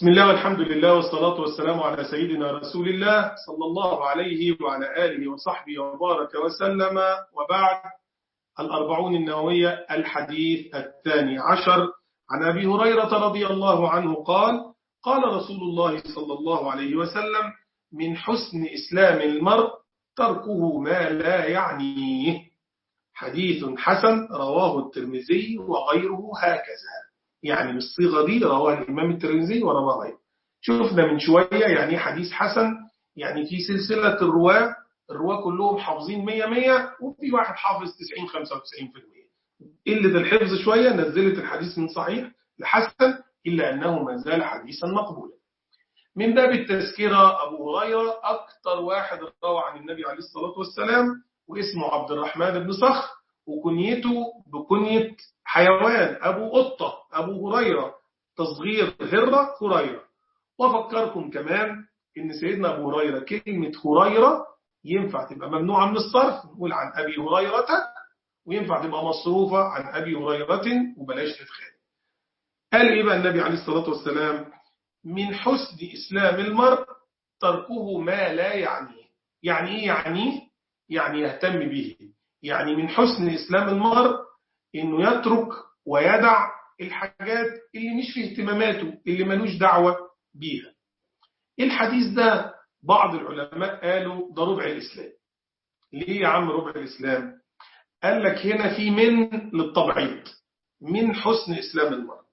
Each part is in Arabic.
بسم الله والحمد لله والصلاة والسلام على سيدنا رسول الله صلى الله عليه وعلى آله وصحبه وبارك وسلم. وبعد، الأربعون النووية الحديث الثاني عشر عن أبي هريرة رضي الله عنه قال: قال رسول الله صلى الله عليه وسلم: من حسن إسلام المرء تركه ما لا يعنيه. حديث حسن رواه الترمذي وغيره هكذا. يعني بالصيغة دي رواه الإمام الترمذي ورواه غيره. شفنا من شوية يعني حديث حسن، يعني في سلسلة الرواة كلهم حافظين 100 وفي واحد حافظ 90-95%. قلة الحفظ شوية نزلت الحديث من صحيح لحسن، إلا أنه ما زال حديثا مقبولا. من باب التذكرة، أبو هريرة أكثر واحد روى عن النبي عليه الصلاة والسلام، واسمه عبد الرحمن بن صخر، وكنيته بكنية حيوان أبو قطة، أبو هريرة، تصغير هريرة. وأفكركم كمان إن سيدنا أبو هريرة كلمة هريرة ينفع تبقى ممنوعة من الصرف، نقول عن أبي هريرة، وينفع تبقى مصروفة عن أبي هريرة وبلاش نتخيل. قال إيه بقى النبي عليه الصلاة والسلام؟ من حسن إسلام المرء تركه ما لا يعنيه. يعني إيه يعنيه؟ يعني يهتم به. يعني من حسن إسلام المرء إنه يترك ويدع الحاجات اللي مش في اهتماماته، اللي ملوش دعوة بيها. الحديث ده بعض العلماء قالوا ده ربع الإسلام. ليه يا عم ربع الإسلام؟ قال لك هنا في من للطبعية، من حسن إسلام المرء.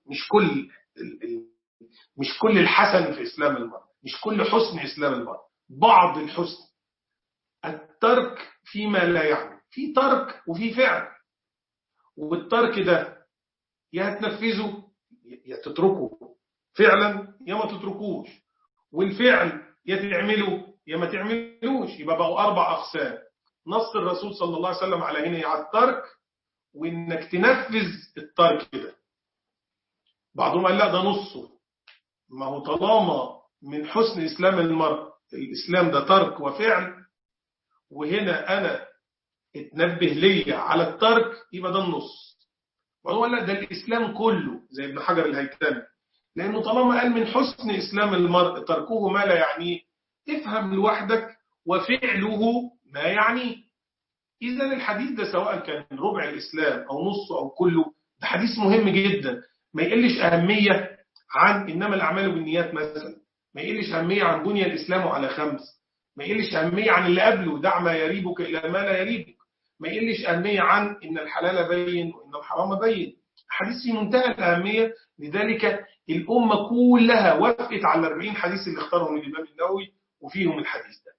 مش كل الحسن في إسلام المرء، مش كل حسن إسلام المرء، بعض الحسن. الترك فيما لا يعني، في ترك وفي فعل، والترك ده يا هتنفذه يا تتركه فعلا يا ما تتركوش، والفعل يا تعمله يا ما تعملوش. يبقى بقوا 4 أقسام. نص الرسول صلى الله عليه وسلم على هنا على الترك، وإنك تنفذ الترك ده. بعضهم قال لا ده نصه. ما هو طالما من حسن إسلام المرء الإسلام ده ترك وفعل، وهنا أنا اتنبه لي على الترك، يبقى ده النص. وهو لا ده الإسلام كله زي ابن حجر الهيثمي، لأنه طالما قال من حسن إسلام المرء تركه ما لا يعنيه، افهم لوحدك وفعله ما يعنيه. إذا الحديث ده سواء كان ربع الإسلام أو نصه أو كله، ده حديث مهم جدا، ما يقلش أهمية عن إنما الأعمال بالنيات مثلا، ما يقلش أهمية عن بني الإسلام على 5، ما يقلش أهمية عن اللي قبله دع ما يريبك إلى ما لا يريبك، ما يقلش أهمية عن إن الحلال بين وإن الحرام بين. حديث في منتهى الأهمية. لذلك الأمة كلها وافقت على 40 حديث اللي اختارهم الإمام النووي وفيهم الحديث ده.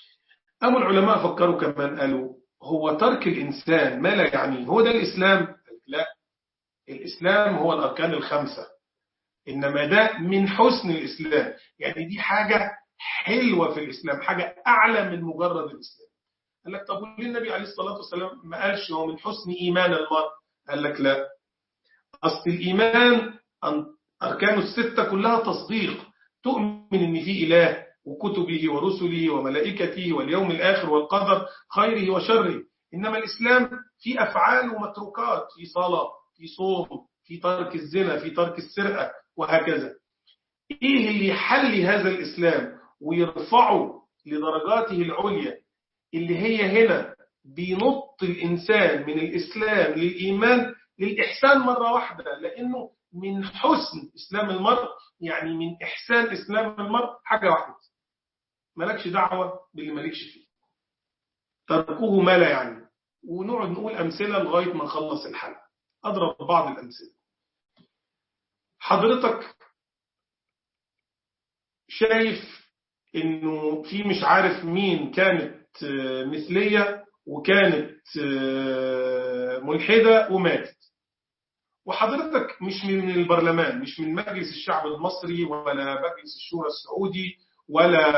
أما العلماء فكروا كمان قالوا هو ترك الإنسان ما لا يعنيه هو ده الإسلام؟ لا، الإسلام هو الأركان ال5، إنما ده من حسن الإسلام. يعني دي حاجة حلوة في الإسلام، حاجة أعلى من مجرد الإسلام. قال لك طب وليه النبي عليه الصلاة والسلام ما قالش هو من حسن إيمان المرء؟ قال لك لا، أصل الإيمان أركان ال6 كلها تصديق، تؤمن إن في إله وكتبه ورسله وملائكته واليوم الآخر والقدر خيره وشره. إنما الإسلام في أفعال ومتروكات، في صلاة، في صوم، في ترك الزنا، في ترك السرقة، وهكذا. إيه اللي يحلي هذا الإسلام ويرفعه لدرجاته العليا، اللي هي هنا بينط الإنسان من الإسلام للإيمان للإحسان مرة واحدة؟ لأنه من حسن إسلام المرء، يعني من إحسان إسلام المرء حاجة واحدة، مالكش دعوة باللي مالكش فيه، تركوه ما لا يعني. ونقعد نقول أمثلة لغاية ما نخلص الحلقة. أضرب بعض الأمثلة. حضرتك شايف إنه في مش عارف مين كانت مثلية وكانت ملحدة وماتت، وحضرتك مش من البرلمان، مش من مجلس الشعب المصري ولا مجلس الشورى السعودي ولا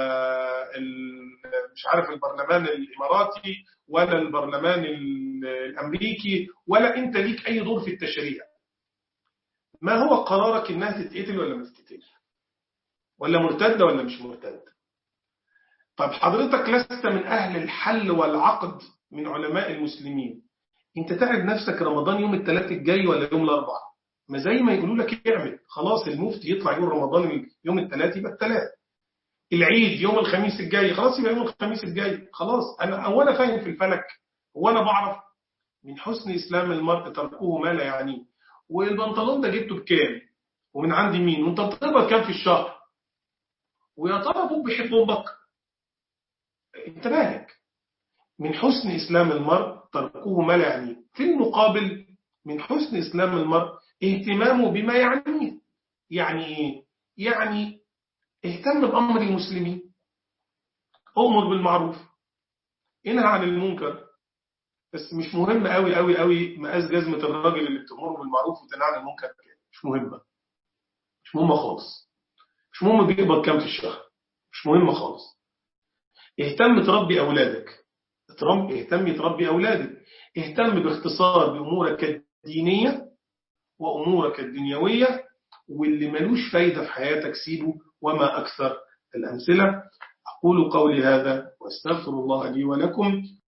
مش عارف البرلمان الإماراتي ولا البرلمان الأمريكي، ولا أنت ليك أي دور في التشريع. ما هو قرارك إنها تتقتل ولا ما تتقتلش، ولا مرتدة ولا مش مرتدة؟ طب حضرتك لست من أهل الحل والعقد من علماء المسلمين، أنت تعب نفسك رمضان يوم الثلاث الجاي ولا يوم الأربعاء؟ ما زي ما يقولوا لك اعمل. خلاص المفتي يطلع يقول رمضان يوم الثلاث يبقى الثلاث، العيد يوم الخميس الجاي خلاص يبقى يوم الخميس الجاي. خلاص أنا فاهم في الفلك، وأنا بعرف من حسن إسلام المرء تركه ما لا يعنيه. والبنطلون ده جبته بكام ومن عند مين وانت بتقبض كام في الشهر، ويا ترى ابوك بيحب امك؟ انت مالك؟ من حسن إسلام المرء تركه ما لا يعنيه. في المقابل من حسن إسلام المرء اهتمامه بما يعنيه. يعني ايه؟ يعني اهتم بأمر المسلمين، أؤمر بالمعروف، انهى عن المنكر. بس مش مهم قوي قوي قوي مقاس جزمة الراجل اللي بتأمره بالمعروف وتنهى عن المنكر كده. مش مهمة، مش مهمة خالص. مش مهم بيقبض كام في الشهر، مش مهم خالص. اهتم تربي أولادك، اهتم تربي أولادك. اهتم باختصار بأمورك الدينية وأمورك الدنيوية، واللي ملوش فايدة في حياتك سيبه. وما أكثر الأمثلة. أقول قولي هذا وأستغفر الله لي ولكم.